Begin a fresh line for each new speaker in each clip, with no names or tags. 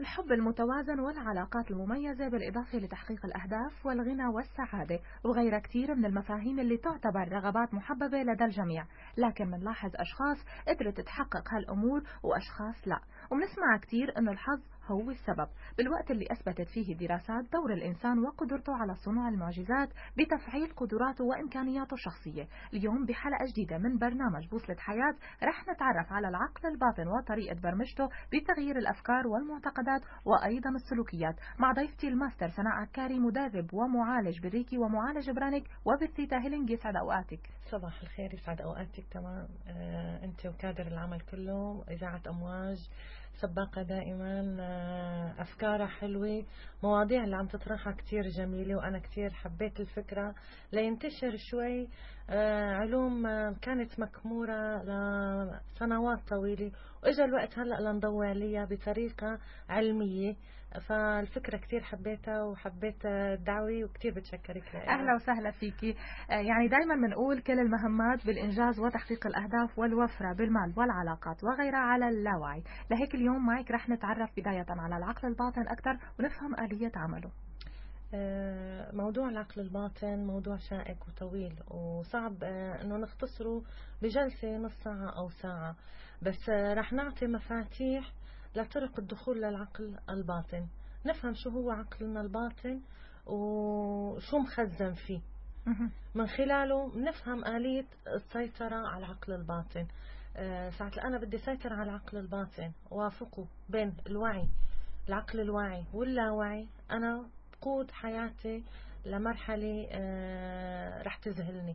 الحب المتوازن والعلاقات المميزة بالإضافة لتحقيق الأهداف والغنى والسعادة وغيرها كتير من المفاهيم اللي تعتبر رغبات محببة لدى الجميع، لكن منلاحظ أشخاص قدرت تحقق هالأمور وأشخاص لا، ومنسمع كتير إنه الحظ هو السبب، بالوقت اللي أثبتت فيه الدراسات دور الإنسان وقدرته على صنع المعجزات بتفعيل قدراته وإمكانياته الشخصية. اليوم بحلقة جديدة من برنامج بوصلة حياة رح نتعرف على العقل الباطن وطريقة برمجته بتغيير الأفكار والمعتقدات وأيضا السلوكيات، مع ضيفتي الماستر سناء عكاري، مدرب ومعالج بالريكي ومعالج برانيك وبالثيتا هيلينج. يسعد أوقاتك.
صباح الخير، يسعد أوقاتك. تمام. أنت وكادر العمل كله، إذاعة أمواج سباقة دائما. أفكارها حلوة، مواضيع اللي عم تطرحها كتير جميلة، وأنا كتير حبيت الفكرة لينتشر شوي. علوم كانت مكمورة لسنوات طويلة، وإجا الوقت هلأ لنضوي عليها بطريقة علمية. فالفكرة كتير حبيتها وحبيت الدعوة، وكتير بتشكرك لها.
أهلا وسهلا فيكي. يعني دايما بنقول كل المهمات بالإنجاز وتحقيق الأهداف والوفرة بالمال والعلاقات وغيرها على اللاوعي، لهيك اليوم معك رح نتعرف بداية على العقل الباطن أكثر ونفهم آلية عمله.
موضوع العقل الباطن موضوع شائك وطويل وصعب انه نختصره بجلسة نص ساعة او ساعة، بس رح نعطي مفاتيح لطرق الدخول للعقل الباطن، نفهم شو هو عقلنا الباطن وشو مخزن فيه. من خلاله نفهم آلية السيطرة على العقل الباطن. ساعة أنا بدي سيطر على العقل الباطن وافقه بين الوعي، العقل الواعي واللاوعي، أنا بقود حياتي لمرحلة رح تذهلني.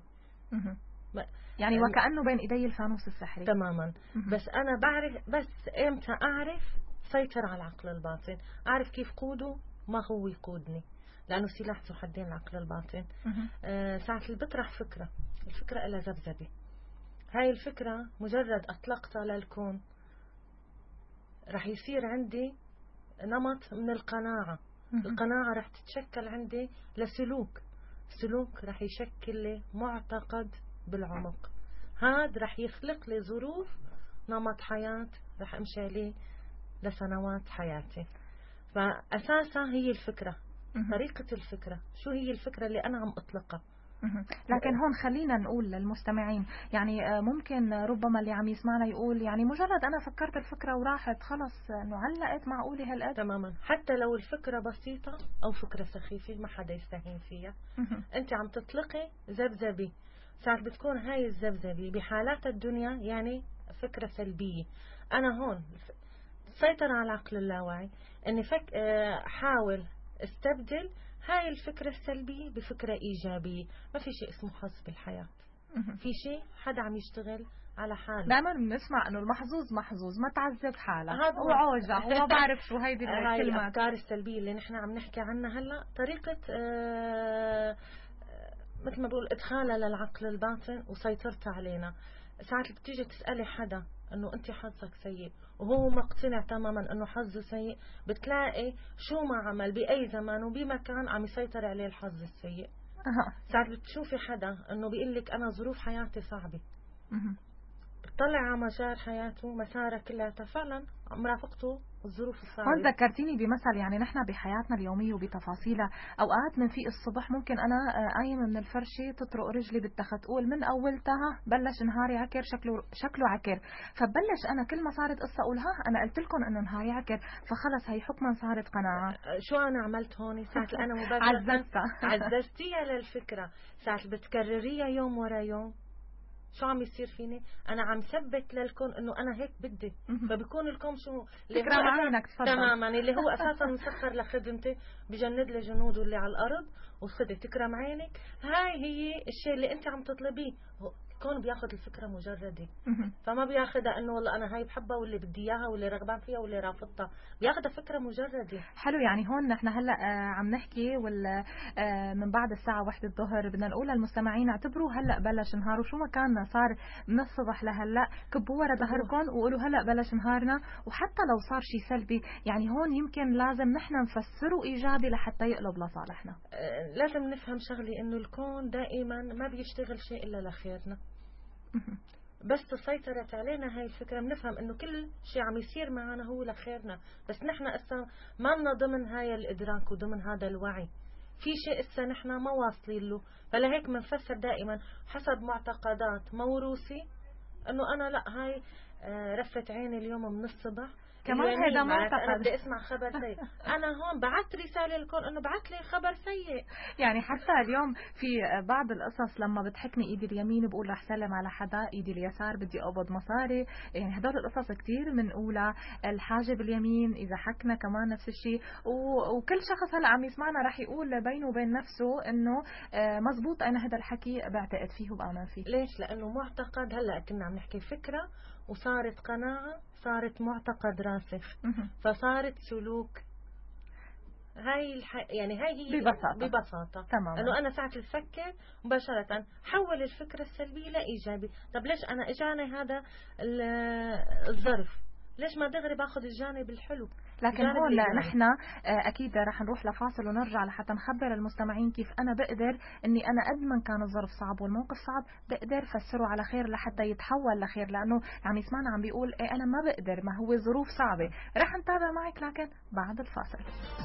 يعني وكأنه بين إيدي الفانوس السحري
تماما. بس أنا بعرف بس إمتى أعرف سيطر على العقل الباطن، أعرف كيف قوده، ما هو يقودني، لأنه سلاح ذو حدين العقل الباطن. ساعة اللي بطرح فكرة، الفكرة إلها ذبذبة، هاي الفكرة مجرد أطلقتها للكون رح يصير عندي نمط من القناعة. القناعة رح تتشكل عندي لسلوك، سلوك رح يشكل لي معتقد بالعمق، هذا رح يخلق لي ظروف نمط حياة رح أمشي عليه لسنوات حياتي. فأساسها هي الفكرة، طريقة الفكرة، شو هي الفكرة اللي أنا عم أطلقها.
لكن هون خلينا نقول للمستمعين، يعني ممكن ربما اللي عم يسمعنا يقول يعني مجرد أنا فكرت الفكرة وراحت خلص إنه علقت، معقولة هالقد؟
تماما، حتى لو الفكرة بسيطة أو فكرة سخيفة ما حدا يستهين فيها. أنت عم تطلقي ذبذبة، ساعات بتكون هاي الذبذبة بحالات الدنيا يعني فكرة سلبية. أنا هون سيطر على العقل اللاواعي، أني حاول استبدل هاي الفكرة السلبية بفكرة إيجابية. ما في شيء اسمه حظ بالحياة، في شيء حدا عم يشتغل على حاله.
دائما بنسمع انه المحظوظ محظوظ، ما تعذب حالك
هذا
وعوجع وما بعرف شو هيدي
هاي
الكلمات.
الأفكار السلبية اللي نحن عم نحكي عنها هلا، طريقة مثل ما بقول إدخالها للعقل الباطن وسيطرتها علينا. ساعات بتيجي تسألي حدا انه انت حظك سيء وهو مقتنع تماما انه حظه سيء، بتلاقي شو ما عمل بأي زمان وبمكان عم يسيطر عليه الحظ السيء. ساعات بتشوفي حدا انه بيقول لك انا ظروف حياتي صعبة، بتطلع على مسار حياته مسارها كلها فعلا مرافقته الظروف الصعبة.
هون ذكرتيني بمثل، يعني نحن بحياتنا اليومية وبتفاصيلها أوقات من في الصبح ممكن أنا قايمة من الفرشة تطرق رجلي بالتخت، أقول من أولتها بلش نهاري عكر، شكله عكر، فبلش أنا كل ما صارت قصة أقول ها أنا قلت لكم إنه نهاري عكر، فخلص هي حكما صارت قناعة.
شو أنا عملت هون؟ ساعة أنا مباشرة عززتيها للفكرة، ساعة بتكرريها يوم ورا يوم، شو عم يصير فيني؟ أنا عم ثبت للكون إنه أنا هيك بدي، فبيكون الكون شو
فكرة معينك
تماما اللي هو أساسا مسخر لخدمتي، بجند لجنوده اللي على الأرض وخدي تكرم عينك. هاي هي الشيء اللي أنت عم تطلبيه. الكون بياخد الفكرة مجردة، فما بياخدها انه والله انا هاي بحبها واللي بدي اياها واللي رغبان فيها واللي رافضتها، بياخدها فكرة مجردة.
حلو. يعني هون نحن هلا عم نحكي من بعد الساعة 1 الظهر بدنا نقول للمستمعين اعتبروا هلا بلش نهار، وشو ما كان صار من الصبح لهلا كبوا ورا ظهركم وقولوا هلا بلش نهارنا، وحتى لو صار شيء سلبي يعني هون يمكن لازم نحن نفسره ايجابي لحتى يقلب لصالحنا.
لازم نفهم شغلي انه الكون دائما ما بيشتغل شيء الا لخيرنا. بس سيطرت علينا هاي الفكرة بنفهم انه كل شيء عم يصير معنا هو لخيرنا، بس نحن اسا ما لنا ضمن هاي الادراك وضمن هذا الوعي، في شيء اسا نحن ما واصلين له. فلهيك بنفسر دائما حسب معتقدات موروثي انه انا لا هاي رفت عيني اليوم من الصبح
كمان هذا معتقد.
أنا بدي أسمع خبر سيء، أنا هون بعت رسالة للكون إنه بعت لي خبر سيء.
يعني حتى اليوم في بعض القصص لما بتحكني إيدي اليمين بقول رح سلم على حدا، إيدي اليسار بدي أقبض مصاري، يعني هدول القصص كتير بنقولها. الحاجب اليمين إذا حكنا كمان نفس الشيء، وكل شخص هلا عم يسمعنا رح يقول بينه وبين نفسه إنه مزبوط أنا هذا الحكي بعتقد فيه وبآمن فيه.
ليش؟ لأنه معتقد، هلا كنا عم نحكي فكرة وصارت قناعة، صارت معتقد راسخ، فصارت سلوك. يعني هاي هي ببساطة
تماما.
انه انا ساعة بفكر مباشرة حول الفكرة السلبية لإيجابي. طب ليش انا اجاني هذا الظرف، ليش ما دغري باخذ الجانب الحلو؟
لكن هون نحن اكيد رح نروح لفاصل ونرجع لحتى نخبر المستمعين كيف انا بقدر اني انا قد ما كان الظرف صعب والموقف صعب بقدر فسره على خير لحتى يتحول لخير، لانه عم يسمعنا عم بيقول إيه انا ما بقدر، ما هو ظروف صعبة. رح نتابع معك لكن بعد الفاصل.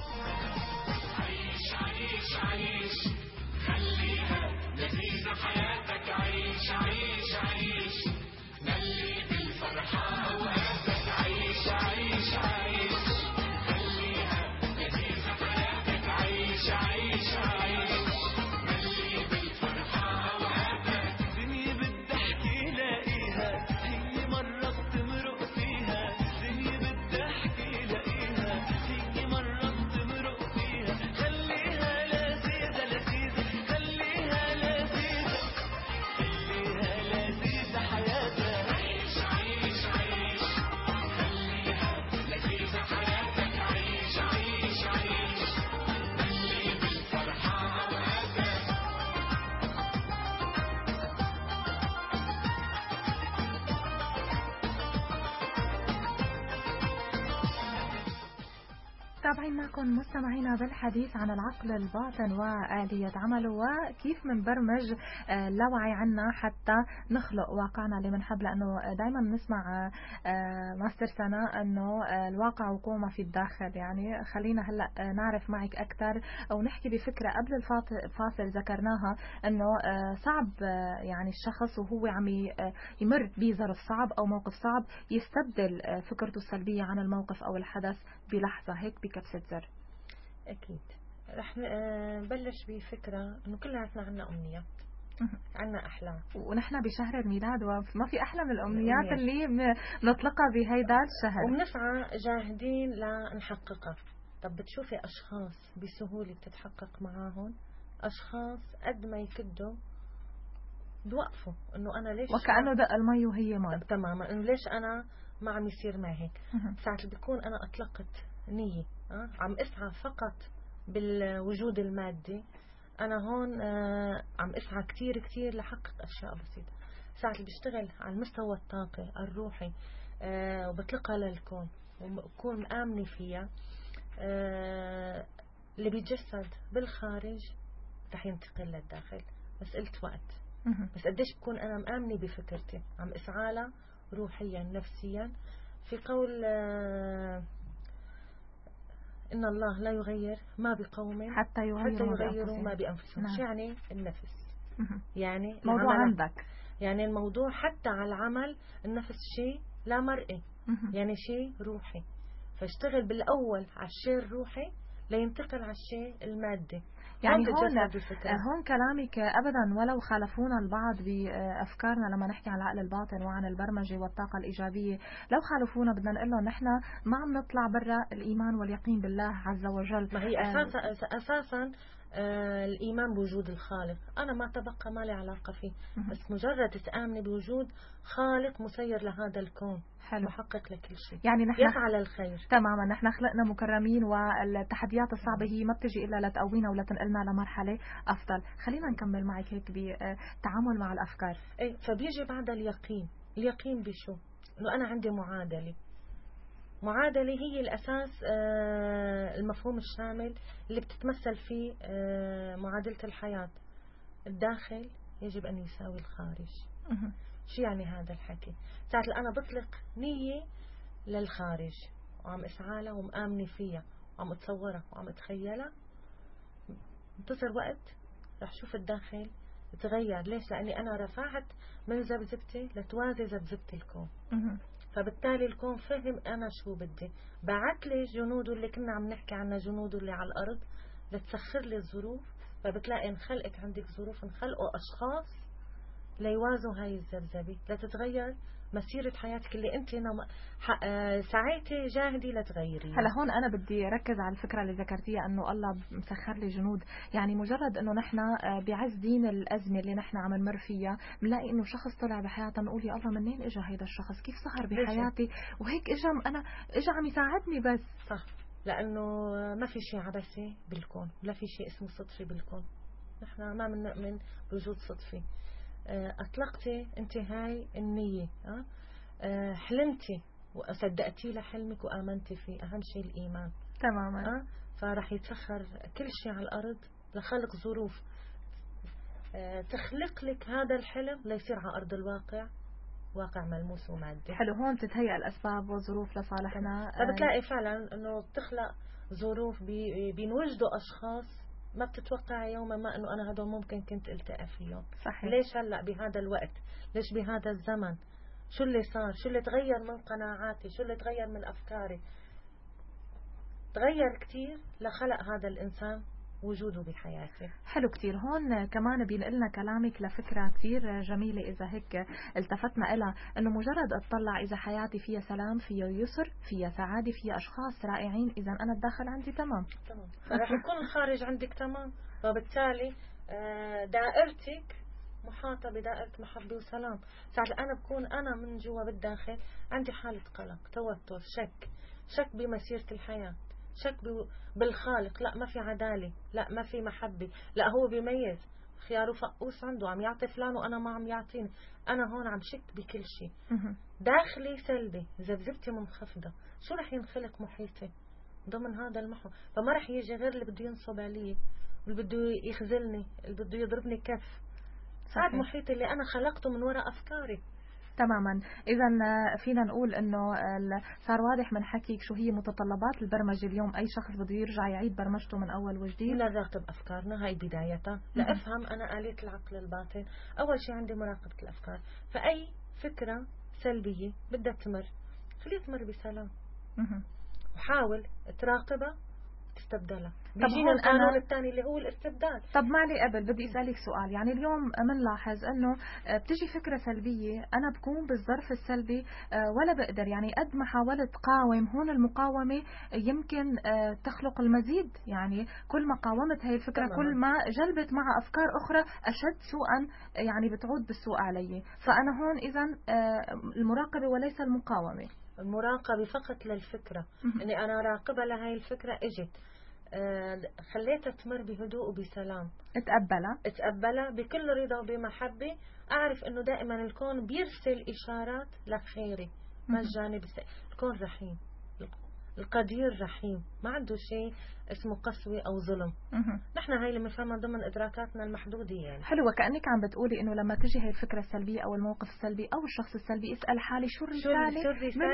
عيش عيش عيش خليها لذيذة حياتك، عيش عيش عيش ملي بالفرحة أوقاتك، عيش عيش عيش خليها لذيذة حياتك، عيش عيش عيش ملي بالفرحة أوقاتك. دنيا بالضحك لاقيها هي مرة بتمرق فيها، دنيا بالضحك لاقيها هي مرة بتمرق فيها، خليها لذيذة لذيذة خليها لذيذة خليها لذيذة حياتك، عيش عيش عيش خليها لذيذة حياتك، عيش عيش عيش ملي بالفرحة أوقاتك.
تابعين معكم مستمعينا بالحديث عن العقل الباطن وآلية عمله وكيف منبرمج اللاوعي عنا حتى نخلق واقعنا اللي بنحب، لأنه دايما نسمع ماستر سناء أنه الواقع وقوع ما في الداخل. يعني خلينا هلأ نعرف معك أكثر أو نحكي بفكرة قبل الفاصل ذكرناها أنه صعب يعني الشخص وهو عم يمر بظرف صعب أو موقف صعب يستبدل فكرته السلبية عن الموقف أو الحدث بلحظة هيك بكبسة زر.
أكيد رح نبلش بفكرة إنه كلياتنا عنا أمنيات، عنا أحلام،
ونحن بشهر الميلاد وما في أحلى من الأمنيات اللي نطلقها بهيدا الشهر
وبنسعى جاهدين لنحققها. طب بتشوفي أشخاص بسهولة بتتحقق معاهم، أشخاص قد ما يكدوا بوقفوا إنه أنا ليش
وكأنه دق المي وهي مي.
تماما، إنه ليش أنا ما عم يصير معي هيك. ساعة اللي بيكون أنا أطلقت نية عم أسعى فقط بالوجود المادي، أنا هون عم أسعى كتير كتير لحقق أشياء بسيطة. ساعة اللي بشتغل على المستوى الطاقي الروحي وبطلقها للكون وبكون آمنة فيها، اللي بيتجسد بالخارج رح ينتقل للداخل. بس قلت وقت، بس قديش بكون أنا مآمنة بفكرتي عم أسعى لها روحيا نفسيا. في قول إن الله لا يغير ما بقوم
حتى يغيروا
ما بأنفسهم.
نعم.
يعني النفس، يعني
موضوع عندك،
يعني الموضوع حتى على العمل النفس شيء لا مرئي، يعني شيء روحي. فاشتغل بالأول على الشيء الروحي لينتقل على الشيء المادي.
يعني هون كلامك أبدا ولو خالفونا البعض بأفكارنا لما نحكي عن العقل الباطن وعن البرمجة والطاقة الإيجابية، لو خالفونا بدنا نقول لهم نحن ما عم نطلع برا الإيمان واليقين بالله عز وجل.
ما هي أساسا الإيمان بوجود الخالق، أنا ما تبقى ما لي علاقة فيه، بس مجرد تآمني بوجود خالق مسير لهذا الكون،
حلو.
محقق لكل شيء،
يعني نحن
يفعل الخير.
تماما، نحن خلقنا مكرمين والتحديات الصعبة هي ما بتجي إلا لتقوينا ولا تنقلنا لمرحلة أفضل. خلينا نكمل معك هيك بتعامل مع الأفكار.
إيه، فبيجي بعد اليقين. اليقين بشو؟ إنه أنا عندي معادلة هي الأساس، المفهوم الشامل اللي بتتمثل في معادلة الحياة. الداخل يجب أن يساوي الخارج. شو يعني هذا الحكي؟ ساعة اللي أنا بطلق نية للخارج وعم اسعالها ومآمنة فيها وعم اتصورها وعم اتخيلها، انتصر وقت رح شوف الداخل تغير. ليش؟ لأني أنا رفعت من ذبذبتي لتوازي ذبذبة الكون. فبالتالي الكون فهم أنا شو بدي، بعت لي جنوده اللي كنا عم نحكي عنها، جنوده اللي على الأرض لتسخر لي الظروف. فبتلاقي انخلقت عندك ظروف، انخلقوا أشخاص ليوازوا هاي الذبذبة لتتغير مسيرة حياتك اللي انت سعيتي جاهدي لتغيري.
هلا هون انا بدي اركز على الفكره اللي ذكرتيها انه الله مسخر لي جنود. يعني مجرد انه نحن بعز دين الازمه اللي نحن عم نمر فيها بنلاقي انه شخص طلع بحياتنا بنقول يا الله منين اجى هيدا الشخص، كيف ظهر بحياتي وهيك اجى عم يساعدني. بس
صح، لانه ما في شيء عبثي بالكون ولا في شيء اسمه صدفي بالكون. نحن ما بنؤمن بوجود صدفي. أطلقتي أنت هاي النية، حلمتي وصدقتي لحلمك وآمنتي فيه. أهم شيء الإيمان
تماما.
فرح يتسخر كل شيء على الأرض لخلق ظروف تخلق لك هذا الحلم ليصير على أرض الواقع واقع ملموس ومادي.
حلو، هون بتتهيأ الأسباب والظروف لصالحنا.
فبتلاقي فعلا أنه بتخلق ظروف بينوجدوا أشخاص ما بتتوقع يوما ما انه انا هذول ممكن كنت التقى فيهم.
صحيح.
ليش هلا بهذا الوقت؟ ليش بهذا الزمن؟ شو اللي صار؟ شو اللي تغير من قناعاتي؟ شو اللي تغير من افكاري؟ تغير كتير لخلق هذا الانسان وجوده بحياتي.
حلو كتير. هون كمان بينقلنا كلامك لفكرة كتير جميلة إذا هيك التفتنا إلها، أنه مجرد أطلع إذا حياتي فيها سلام، فيها يسر، فيها سعادة، فيها أشخاص رائعين، إذا أنا الداخل عندي تمام
فرح يكون الخارج عندك تمام. وبالتالي دائرتك محاطة بدائرة محبة وسلام. ساعة أنا بكون أنا من جوا بالداخل عندي حالة قلق، توتر، شك بمسيرة الحياة، شك بالخالق. لا ما في عدالة، لا ما في محبة، لا هو بيميز خياره فقوس عنده، عم يعطي فلان وأنا ما عم يعطيني. أنا هون عم شك بكل شيء، داخلي سلبي، ذبذبتي منخفضة. شو رح ينخلق محيطي ضمن هذا المحور؟ فما رح يجي غير اللي بده ينصب علي، اللي بده يخذلني، اللي بده يضربني كف. هذا محيطي اللي أنا خلقته من وراء أفكاري.
تماما. إذا فينا نقول إنه صار واضح من حكيك شو هي متطلبات البرمجة اليوم. أي شخص بده يرجع يعيد برمجته من أول وجديد.
نراقب أفكارنا، هاي بدايتها. لأفهم أنا آلية العقل الباطن. أول شيء عندي مراقبة الأفكار. فأي فكرة سلبية بدها تمر، خليها تمر بسلام. وحاول تراقبها تستبدلها. بيجينا القانون الثاني اللي هو الاستبدال.
طب معلي قبل بدي اسالك سؤال. يعني اليوم بنلاحظ انه بتجي فكره سلبيه، انا بكون بالظرف السلبي ولا بقدر، يعني قد ما حاولت قاوم، هون المقاومه يمكن تخلق المزيد. يعني كل ما قاومت هي الفكره تمام. كل ما جلبت مع افكار اخرى اشد سوءا، يعني بتعود بالسوء علي. فانا هون اذا المراقبه وليس المقاومه.
المراقبة فقط للفكرة، اني انا راقبة لهي الفكرة، اجت خليتها تمر بهدوء وبسلام، اتقبلها بكل رضا وبمحبة. اعرف انه دائما الكون بيرسل اشارات لخيري مجاني. الكون رحيم، القدير رحيم، ما عنده شيء اسمه قسوة أو ظلم. نحن هاي اللي بنفهمها ضمن إدراكاتنا المحدودة. يعني
حلوة. كأنك عم بتقولي إنه لما تجي هاي الفكرة السلبية أو الموقف السلبي أو الشخص السلبي، اسأل حالي شو الرسالة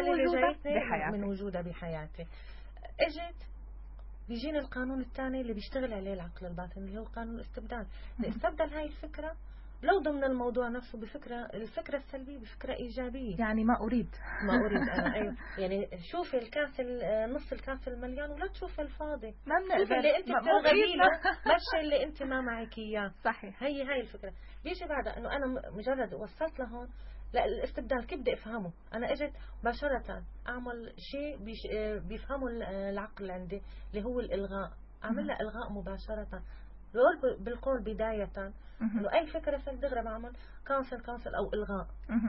من وجودها بحياتي. اجت بيجينا القانون الثاني اللي بيشتغل عليه العقل الباطن اللي هو قانون الاستبدال. استبدل هاي الفكرة لو ضمن الموضوع نفسه الفكرة السلبية بفكرة إيجابية.
يعني ما أريد
أنا أيوة. يعني شوفي الكاس نص الكاس المليان ولا تشوفي الفاضي.
ما بنقدر.
اللي أنت بترغبينه مش اللي أنت ما معك إياه.
صحيح.
هي الفكرة. بيجي بعدها إنه أنا مجرد وصلت لهون. لا الاستبدال كيف بدي أفهمه؟ أنا إجت مباشرة أعمل شيء بيفهمه العقل عندي اللي هو الإلغاء. أعمل له إلغاء مباشرة. بالقول بداية إنه أي فكرة دغري بعمل كانسل أو إلغاء،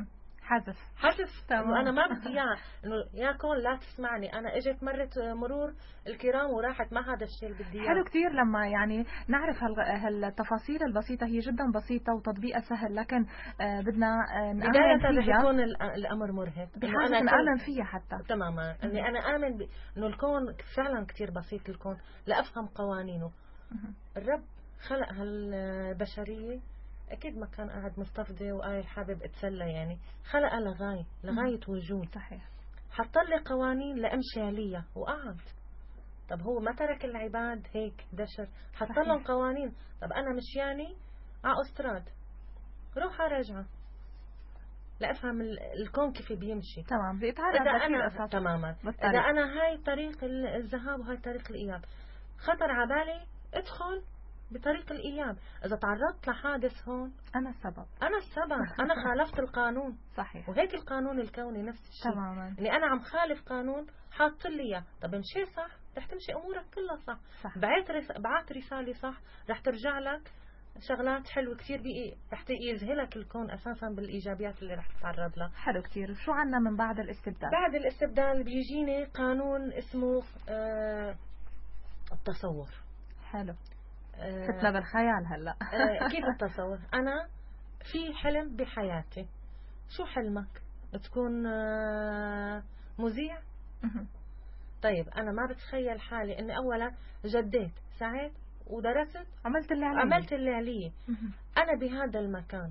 حذف. إنه أنا ما بدي إياه، إنه يا كون لا تسمعني، أنا إجت مرت مرور الكرام وراحت، ما هذا الشيء اللي بدي إياه.
حلو كتير لما يعني نعرف هالتفاصيل البسيطة. هي جدا بسيطة وتطبيقها سهل، لكن بدنا
بداية رح يكون الأمر مرهق.
بحاجة نآمن فيها حتى.
تماما. إني أنا آمن إنه الكون فعلا كتير بسيط. الكون لأفهم قوانينه. الرب خلق هالبشرية أكيد ما كان قاعد مستفضي وقايل حابب أتسلى يعني، خلق لغاية وجود.
صحيح.
حط لي قوانين لأمشي عليها وقعد. طب هو ما ترك العباد هيك دشر، حط لهم قوانين. طب أنا مشياني على أستراد، روح راجعة لأفهم الكون كيف بيمشي.
تمام. بيتعرض
أنا تماما إذا أنا هاي طريق الذهاب وهاي طريق الإياب، خطر على بالي ادخل بطريق الإياب. إذا تعرضت لحادث هون
أنا السبب
أنا خالفت القانون.
صحيح.
وهيك القانون الكوني نفس الشيء.
تماما.
إني أنا عم خالف قانون حاط لي إياه. طب امشي صح رح تمشي أمورك كلها صح. بعت رسالة صح رح ترجع لك شغلات حلوة كتير رح يذهلك الكون أساسا بالإيجابيات اللي رح تتعرض لها.
حلو كتير. شو عنا من بعد الاستبدال؟
بعد الاستبدال بيجيني قانون اسمه التصور.
حلو. فتنا بالخيال هلا.
كيف التصور؟ أنا في حلم بحياتي. شو حلمك؟ تكون مذيع؟ طيب أنا ما بتخيل حالي إني أولا جديت سعيت ودرست عملت اللي علي. أنا بهذا المكان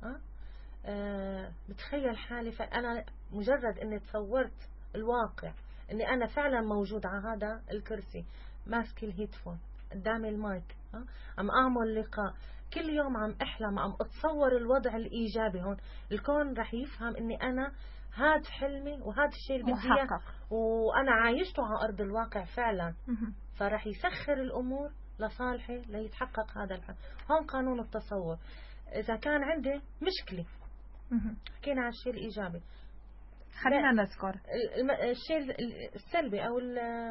بتخيل حالي أنا مجرد إني تصورت الواقع إني أنا فعلا موجود على هذا الكرسي ماسك الهيدفون قدامي المايك عم أعمل لقاء كل يوم، عم أحلم، عم أتصور الوضع الإيجابي. هون الكون رح يفهم إني أنا هاد حلمي وهذا الشيء اللي بدي إياه وأنا عايشته على أرض الواقع فعلا. فرح يسخر الأمور لصالحي ليتحقق هذا الحلم. هون قانون التصور. إذا كان عندي مشكلة حكينا عن الشيء الإيجابي،
خلينا نذكر
الشيء السلبي أو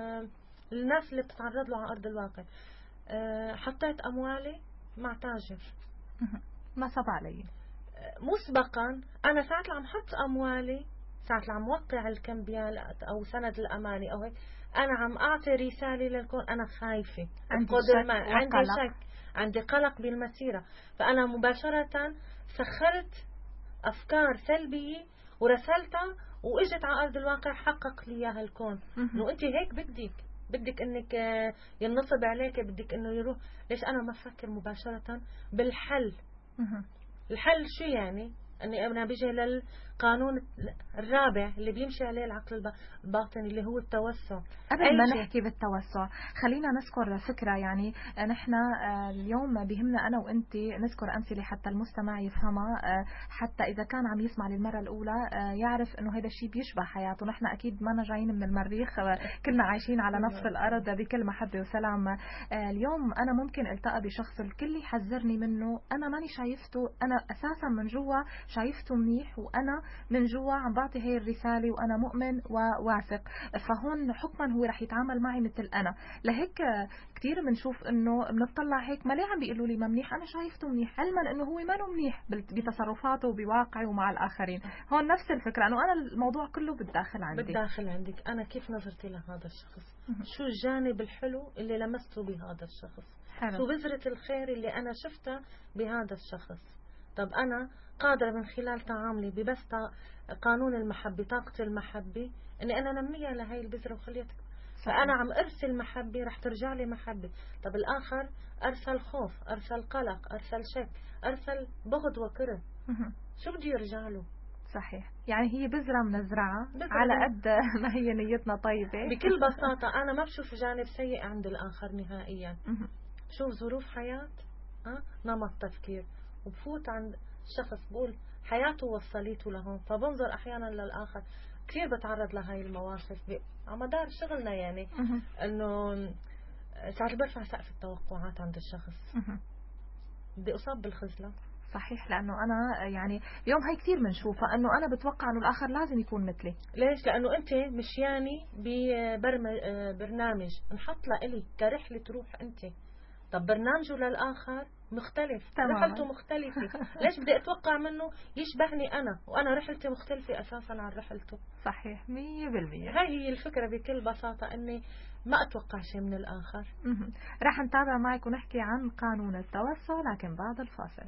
الناس اللي بتتعرض له على أرض الواقع. حطيت أموالي مع تاجر
ما صب علي
مسبقا. أنا ساعة اللي عم حط أموالي، ساعة اللي عم وقع الكمبيال أو سند الأماني أو هيك، أنا عم أعطي رسالة للكون أنا خايفة،
عندي
شك، عندي قلق بالمسيرة. فأنا مباشرة سخرت أفكار سلبية ورسلتها وإجت على أرض الواقع حقق لي إياها الكون. إنه أنت هيك بدك إنك ينصب عليك، بدك إنه يروح. ليش أنا ما أفكر مباشرة بالحل؟ الحل شو يعني؟ أني أنا بيجي للقانون الرابع اللي بيمشي عليه العقل الباطني اللي هو التوسع.
قبل ما نحكي بالتوسع خلينا نذكر فكرة. يعني نحن اليوم بيهمنا أنا وأنت نذكر أمثلة حتى المستمع يفهمها، حتى إذا كان عم يسمع للمرة الأولى يعرف أنه هذا الشيء بيشبه حياته. نحن أكيد ما جايين من المريخ، كلنا عايشين على نفس الأرض بكل محبة وسلام. اليوم أنا ممكن التقى بشخص الكل يحذرني منه، أنا ماني شايفته، أنا أساسا من جوا شايفته منيح وأنا من جوا عم بعطي هي الرسالة وأنا مؤمن وواثق. فهون حكما هو رح يتعامل معي مثل أنا. لهيك كتير بنشوف إنه بنطلع هيك ما ليه عم بيقولوا لي ما منيح، أنا شايفته منيح علما إنه هو ما منيح بتصرفاته وبواقعه ومع الآخرين. هون نفس الفكرة، إنه أنا الموضوع كله بالداخل عندك.
أنا كيف نظرتي لهذا الشخص، شو الجانب الحلو اللي لمسته بهذا الشخص، شو بذرة الخير اللي أنا شفتها بهذا الشخص. طب أنا قادرة من خلال تعاملي ببث قانون المحبة، طاقة المحبة، إني أنا نميها لهي البذرة وخليها تكبر. فأنا عم أرسل محبة رح ترجع لي محبة. طب الآخر أرسل خوف، أرسل قلق، أرسل شك، أرسل بغض وكره، شو بده يرجع له؟
صحيح. يعني هي بذرة بنزرعها على قد ما هي نيتنا طيبة.
بكل بساطة أنا ما بشوف جانب سيء عند الآخر نهائيا. شوف ظروف حياة، نمط تفكير، وبفوت عند شخص بقول حياته وصليته لهون. فبنظر أحيانا للآخر. كثير بتعرض لهاي المواقف على مدار شغلنا، يعني إنه ساعات برفع سقف التوقعات عند الشخص، بدي أصاب بالخزلة.
صحيح. لأنه أنا يعني اليوم هاي كثير بنشوفها، أنه أنا بتوقع أنه الآخر لازم يكون مثلي.
ليش؟ لأنه أنت مشياني ببرنامج انحط لإلي كرحلة تروح أنت. طب برنامجه للآخر مختلف، رحلته مختلفة. ليش بدي أتوقع منه يشبهني أنا وأنا رحلتي مختلفة أساسا عن رحلته؟
صحيح 100%.
هاي هي الفكرة بكل بساطة، أني ما أتوقع شيء من الآخر.
رح نتابع معك ونحكي عن قانون التوسع لكن بعد الفاصل.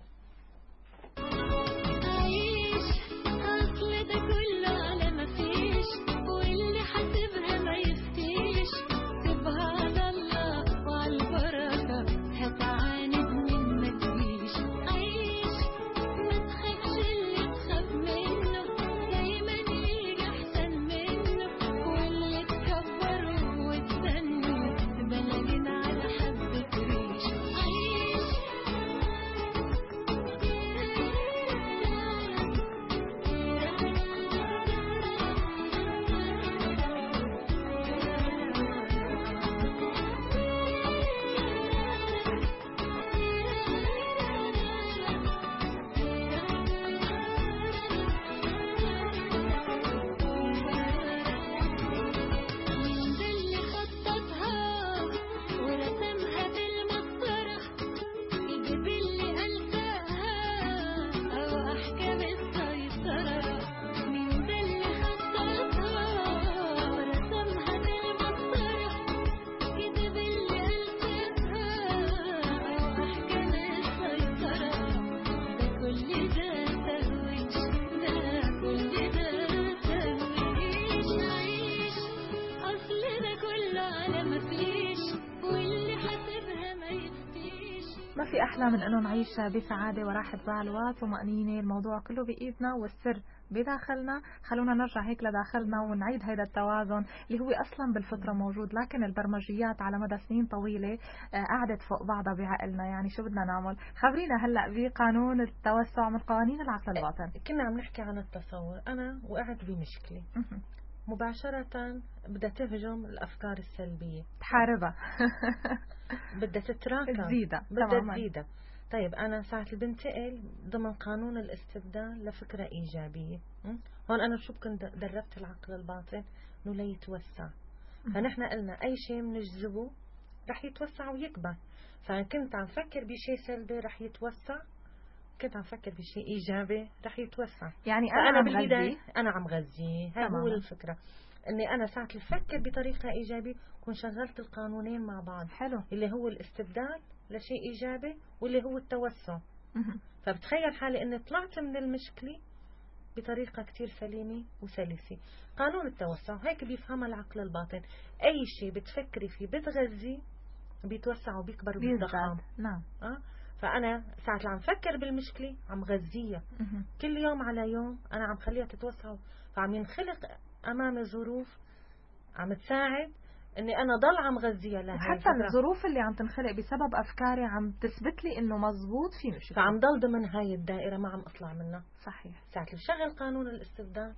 في أحلى من أنه نعيش بسعادة وراحة بال وطمأنينة. الموضوع كله بإيدنا والسر بداخلنا. خلونا نرجع هيك لداخلنا ونعيد هيدا التوازن اللي هو أصلا بالفطرة موجود، لكن البرمجيات على مدى سنين طويلة قعدت فوق بعضها بعقلنا. يعني شو بدنا نعمل؟ خبرينا هلأ بقانون التوسع من قوانين العقل الباطن.
كنا عم نحكي عن التصور. أنا وقعت بمشكلة مباشرة بدها تهجم الأفكار السلبية،
تحاربها
بدها تتراكم،
تزيدها،
بدها تزيدها. طيب أنا ساعة اللي بنتقل ضمن قانون الاستبدال لفكرة إيجابية، هون أنا شو كنت دربت العقل الباطن إنه ليتوسع. فنحن قلنا أي شيء بنجذبه رح يتوسع ويكبر. فكنت عم فكر بشيء سلبي رح يتوسع، كنت عم فكر بشيء إيجابي رح يتوسع.
يعني
أنا بالبداية أنا عم غذيه. هاي هو
تماما.
الفكرة، إني أنا ساعة الفكر بطريقة إيجابية كون شغلت القانونين مع بعض.
حلو.
اللي هو الاستبدال لشيء إيجابي واللي هو التوسع. فبتخيل حالي إني طلعت من المشكلة بطريقة كتير سليمة وسلسة. قانون التوسع هيك بيفهمها العقل الباطن. أي شيء بتفكري فيه بتغذيه بيتوسع وبيكبر وبيتضخم.
نعم.
فأنا ساعة اللي عم فكر بالمشكلة عم غذيها كل يوم على يوم، أنا عم خليها تتوسع. فعم ينخلق أمامي ظروف عم تساعد إني أنا ضل عم غذيها لها.
حتى الظروف اللي عم تنخلق بسبب أفكاري عم تثبت لي إنه مزبوط في مشكلة،
فعم ضل ضمن هاي الدائرة ما عم أطلع منها.
صحيح.
ساعة اللي بشغل قانون الاستبدال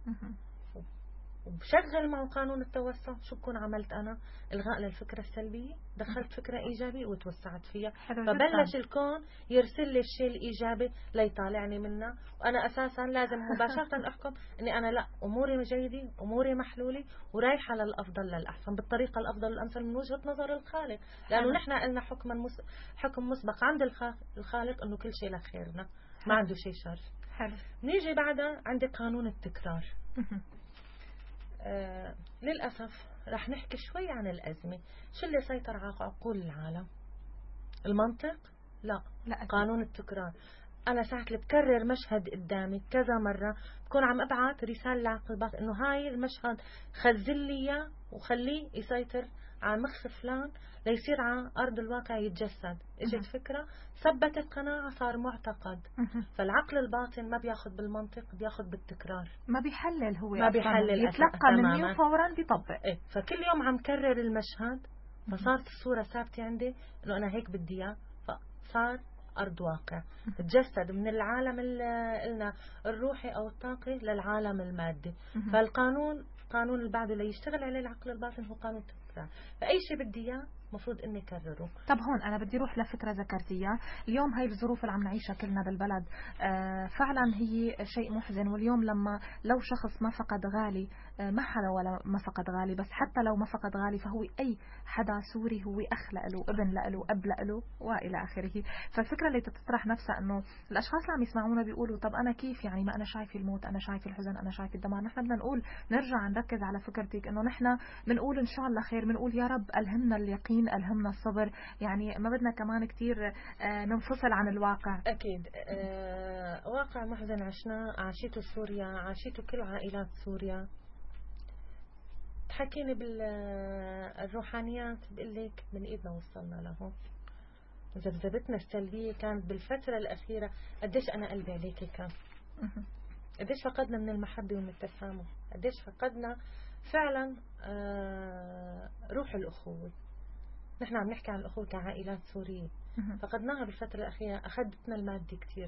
وبشغل معه قانون التوسع، شو بكون عملت أنا؟ إلغاء للفكرة السلبية، دخلت فكرة إيجابية وتوسعت فيها. فبلش الكون يرسل لي الشيء الإيجابي ليطالعني منه، وأنا أساسا لازم مباشرة أحكم إني أنا لا، أموري جيدة، أموري محلولة ورايحة للأفضل للأحسن بالطريقة الأفضل الأمثل من وجهة نظر الخالق. لأنه نحن قلنا حكم مسبق عند الخالق إنه كل شيء لخيرنا، ما عنده شيء شر.
حلو.
نيجي بعدها عند قانون التكرار. للأسف رح نحكي شوي عن الأزمة. شو اللي سيطر على عقول العالم؟ المنطق؟ لا قانون التكرار. أنا ساعة اللي بكرر مشهد قدامي كذا مرة بكون عم أبعث رسالة لعقل الباطن إنه هاي المشهد خزل لي إياه وخليه يسيطر على مخ فلان ليصير على أرض الواقع يتجسد. إجت فكرة ثبتت قناعة صار معتقد. فالعقل الباطن ما بياخد بالمنطق، بياخد بالتكرار،
ما بيحلل. هو
ما بيحلل،
يتلقى مني وفورا بيطبق.
فكل يوم عم كرر المشهد فصارت الصورة ثابتة عندي إنه أنا هيك بدي إياه، فصار أرض واقع تجسد من العالم قلنا الروحي أو الطاقي للعالم المادي. فالقانون قانون اللي بعده اللي يشتغل عليه العقل الباطن هو قانون التكرار. فأي شيء بدي إياه مفروض إني كرره.
طب هون أنا بدي روح لفكرة ذكرتيها. اليوم هاي الظروف اللي عم نعيشها كلنا بالبلد فعلا هي شيء محزن. واليوم لما لو شخص ما فقد غالي، ما حدا ولا ما فقد غالي، بس حتى لو ما فقد غالي فهو أي حدا سوري هو أخ له، ابن له، أب له وإلى آخره. فالفكرة اللي تطرح نفسها إنه الأشخاص اللي عم يسمعونا بيقولوا طب أنا كيف يعني ما أنا شايف الموت، أنا شايف الحزن، أنا شايف الدمار. نحن بدنا نقول نرجع نركز على فكرتك إنه نحن بنقول إن شاء الله خير، بنقول يا رب ألهمنا اليقين، ألهمنا الصبر. يعني ما بدنا كمان كتير ننفصل عن الواقع.
أكيد واقع محزن عاشته سوريا، عاشته كل عائلات سوريا. تحكيني بالروحانيات بقلك من إيدنا وصلنا لهم. ذبذبتنا السلبية كانت بالفترة الأخيرة. قديش أنا قلبي عليك كان، قديش فقدنا من المحبة ومن التسامح، قديش فقدنا فعلا روح الأخوة. نحن عم نحكي عن الأخوة كعائلات سورية فقدناها بالفترة الأخيرة. أخذتنا المادة كتير.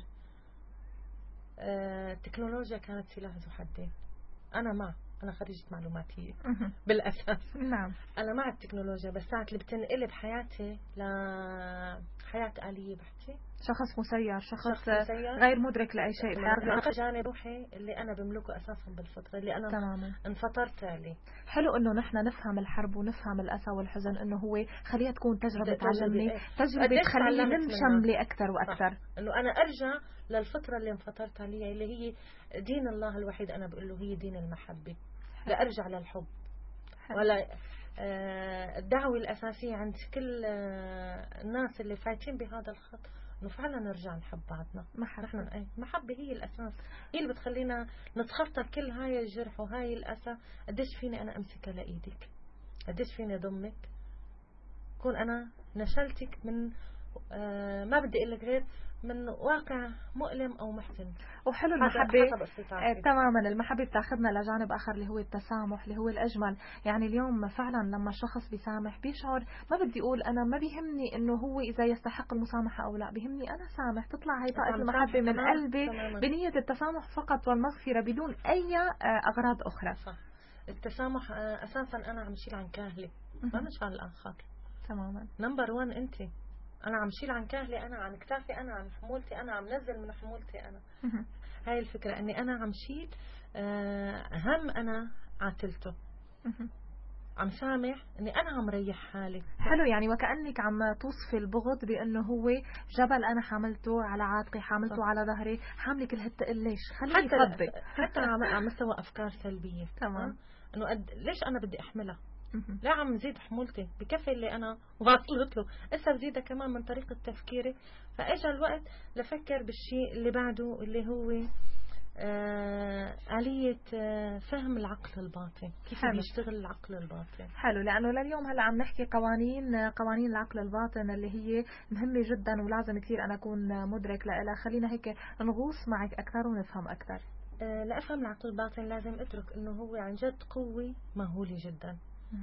التكنولوجيا كانت سلاح ذو حدين. أنا خريجة معلوماتية بالأساس.
نعم.
أنا مع التكنولوجيا، بس ساعة اللي بتنقلب حياتي لحياة آلية بحتي،
شخص مسير، شخص
مسير
غير مدرك لأي شيء بحياته.
جانب روحي اللي أنا بملكه أساسا بالفترة اللي أنا
تماما
انفطرت عليه.
حلو إنه نحن نفهم الحرب ونفهم الأسى والحزن، إنه هو خليها تكون تجربة تعلمني، تجربة تخليني ننشم لي أكثر وأكثر.
إنه أنا أرجع للفترة اللي انفطرت عليها اللي هي دين الله الوحيد. أنا بقول له هي دين المحبة. لا أرجع للحب ولا الدعوة الأساسية عند كل الناس اللي فايتين بهذا الخط إنه فعلا نرجع نحب بعضنا. محبة هي الأساس، هي اللي بتخلينا نتخطى كل هاي الجرح وهاي الأسى. قديش فيني أنا أمسك لإيدك، قديش فيني ضمك، كون أنا نشلتك من ما بدي أقول لك غير من واقع مؤلم أو محزن.
وحلو المحبة تماما. المحبة بتاخذنا لجانب آخر اللي هو التسامح اللي هو الأجمل. يعني اليوم فعلا لما الشخص بيسامح بيشعر، ما بدي أقول أنا ما بيهمني إنه هو إذا يستحق المسامحة أو لا، بيهمني أنا سامح، تطلع هي طاقة المحبة من قلبي بنية التسامح فقط والمغفرة بدون أي أغراض أخرى.
صح. التسامح أساسا أنا عم شيل عن كاهلي ما مشان الآخر.
تماما.
نمبر 1 أنت. أنا عم شيل عن كاهلي، أنا عن كتافي، أنا عن حمولتي، أنا عم نزل من حمولتي أنا. هاي الفكرة أني أنا عم شيل هم أنا عاتلته. عم سامح أني أنا عم ريح حالي.
حلو. يعني وكأنك عم توصفي البغض بأنه هو جبل أنا حملته على عاتقي، حملته على ظهري، حاملك الهتقل ليش خليني يفضي.
حتى على مستوى أفكار سلبية.
تمام.
أنه ليش أنا بدي أحملها؟ لا عم زيد حمولتي بكفي اللي أنا واصلت له، إسا بزيدها كمان من طريقة تفكيري. فإجا الوقت لفكر بالشيء اللي بعده اللي هو آلية فهم العقل الباطن، كيف بيشتغل العقل الباطن.
حلو. لأنه لليوم هلأ عم نحكي قوانين العقل الباطن اللي هي مهمة جدا ولازم كثير أنا أكون مدرك لها. خلينا هيك نغوص معك أكثر ونفهم أكثر.
لأفهم العقل الباطن لازم أدرك أنه هو عن جد قوة مهولة جدا.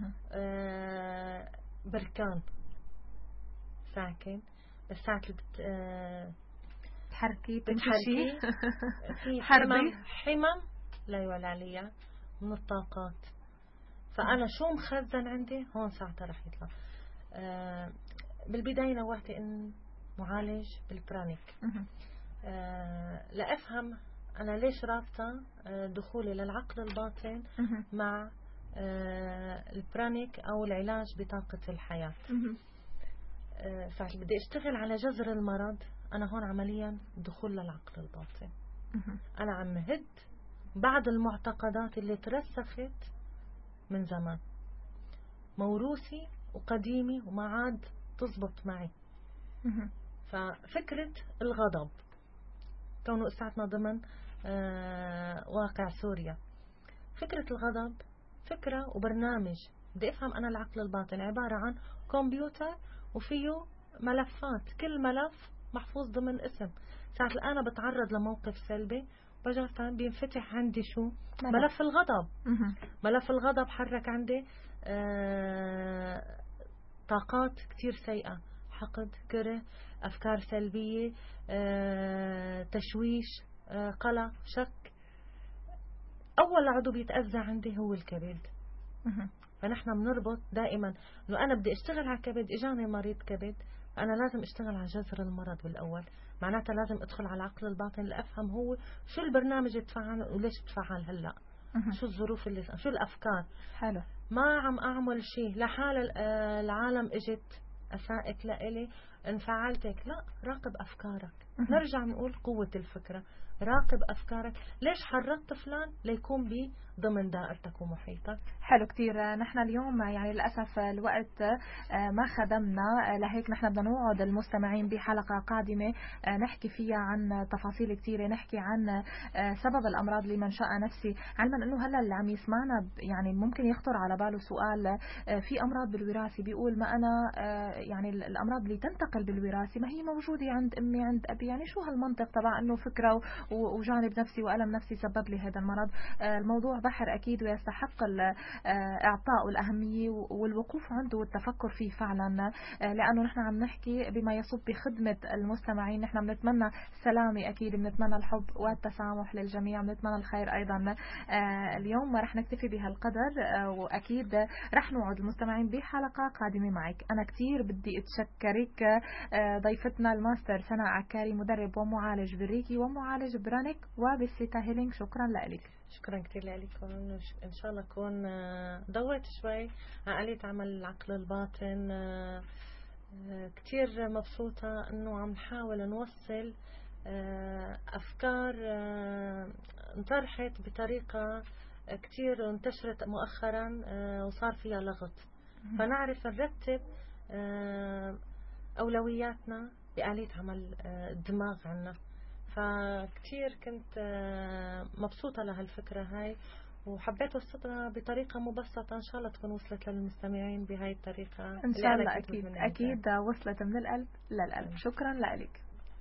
بركان ساكن، بس ساعة
تحركي
بتحركي في حمم لا يعلى عليها من الطاقات. فأنا شو مخزن عندي هون ساعتها رح يطلع. بالبداية نوهت إن معالج بالبرانيك. لأفهم أنا ليش رابطة دخولي للعقل الباطن مع البرانيك أو العلاج بطاقة الحياة. بدي أشتغل على جذر المرض. أنا هون عمليا دخول للعقل الباطن. أنا عم هد بعض المعتقدات اللي ترسخت من زمان، موروثي وقديمي وما عاد تزبط معي. ففكرة الغضب كونه استعدنا ضمن واقع سوريا، فكرة الغضب فكرة وبرنامج. بدي أفهم أنا العقل الباطن عبارة عن كمبيوتر وفيه ملفات، كل ملف محفوظ ضمن اسم. ساعة الآن بتعرض لموقف سلبي بجرة بينفتح عندي شو ملف الغضب. ملف الغضب حرك عندي طاقات كتير سيئة، حقد، كره، أفكار سلبية، تشويش، قلق، شك. أول عضو بيتأذى عندي هو الكبد. فنحن بنربط دائما إنه أنا بدي أشتغل على الكبد، إجاني مريض كبد، أنا لازم أشتغل على جذر المرض بالأول. معناتها لازم أدخل على العقل الباطن لأفهم هو شو البرنامج اللي تفعل وليش تفعل هلأ، شو الظروف اللي شو الأفكار.
حلو.
ما عم أعمل شيء لحال العالم إجت أساءت لإلي انفعلتك، لا، راقب أفكارك. نرجع نقول قوة الفكرة. راقب أفكارك، ليش حرضت فلان ليكون ضمن دائرتك ومحيطك.
حلو كتير. نحن اليوم يعني للأسف الوقت ما خدمنا، لهيك نحن بدنا نوعد المستمعين بحلقة قادمة نحكي فيها عن تفاصيل كتيرة، نحكي عن سبب الأمراض اللي منشأها نفسي. علما أنه هلا اللي عم يسمعنا يعني ممكن يخطر على باله سؤال، في أمراض بالوراثة، بيقول ما أنا يعني الأمراض اللي تنتقل بالوراثة ما هي موجودة عند أمي عند أبي، يعني شو هالمنطق تبع أنه فكرة وجانب نفسي وألم نفسي سبب لي هذا المرض. الموضوع بحر أكيد ويستحق إعطاء الأهمية والوقوف عنده والتفكر فيه فعلا، لأنه نحن عم نحكي بما يصب بخدمة المستمعين. نحن بنتمنى السلامة أكيد، بنتمنى الحب والتسامح للجميع، بنتمنى الخير أيضا. اليوم ما رح نكتفي بهالقدر، وأكيد رح نوعد المستمعين بحلقة قادمة معك. أنا كتير بدي أتشكرك ضيفتنا الماستر سناء عكاري، مدرب ومعالج بالريكي ومعالج برانيك وبالثيتا هيلينج. شكرا لك.
شكرا كثير لكم. إن شاء الله أكون ضويت شوي على آلية عمل العقل الباطن. كثير مبسوطة إنه عم نحاول نوصل أفكار انطرحت بطريقة كثير انتشرت مؤخرا وصار فيها لغط، فنعرف نرتب أولوياتنا بآلية عمل الدماغ عنا. فكتير كنت مبسوطة لهالفكرة هاي، وحبيت وصلتها بطريقة مبسطة، إن شاء الله تكون وصلت للمستمعين بهاي الطريقة
إن شاء الله. أكيد وصلت من القلب للقلب. شكرا لك.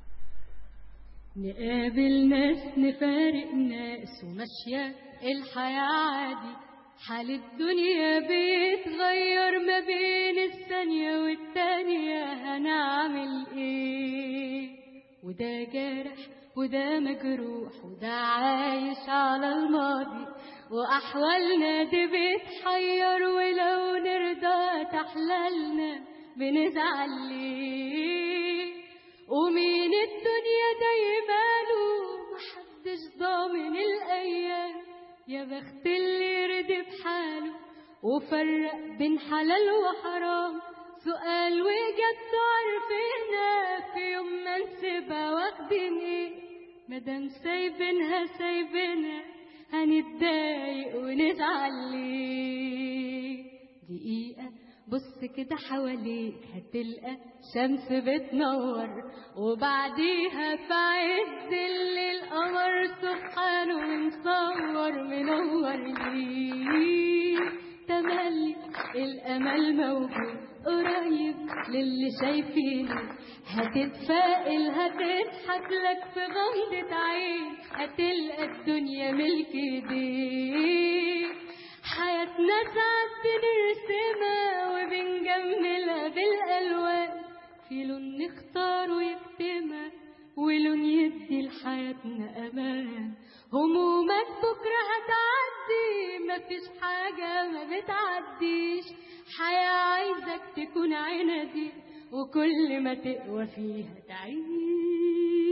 نقابل ناس نفارق ناس وماشية الحياة عادي، حال الدنيا بيتغير ما بين الثانية والتانية، هنعمل ايه؟ وده جارح وده مجروح وده عايش على الماضي، وأحوالنا دي بتحير، ولو نرضى تحلالنا بنزعل ليه؟ ومين الدنيا دايماله محدش ضامن الأيام، يا بخت اللي يرضي بحاله وفرق بين حلال وحرام. سؤال وإجابته عارفينها، في يوم ما نسيبها واخدين ايه؟ مادام سايبينها سايبينها هنتضايق ونزعل ليه؟ دقيقة بص كده حواليك هتلقى شمس بتنور، وبعديها في عز الليل قمر سبحانه مصور منور ليه. تملي الأمل موجود قريب للي شايفينه، هتتفائل هتضحك لك في غمضة عين، هتلقى الدنيا ملك ايديك. حياتنا ساعات بنرسمها وبنجملها بالألوان، في لون نختاره يكتمها ولون يدي لحياتنا أمان. همومك بكرة هتعدي، مفيش حاجة ما بتعديش، حياة عايزك تكون عنادي وكل ما تقوى فيها تعيش.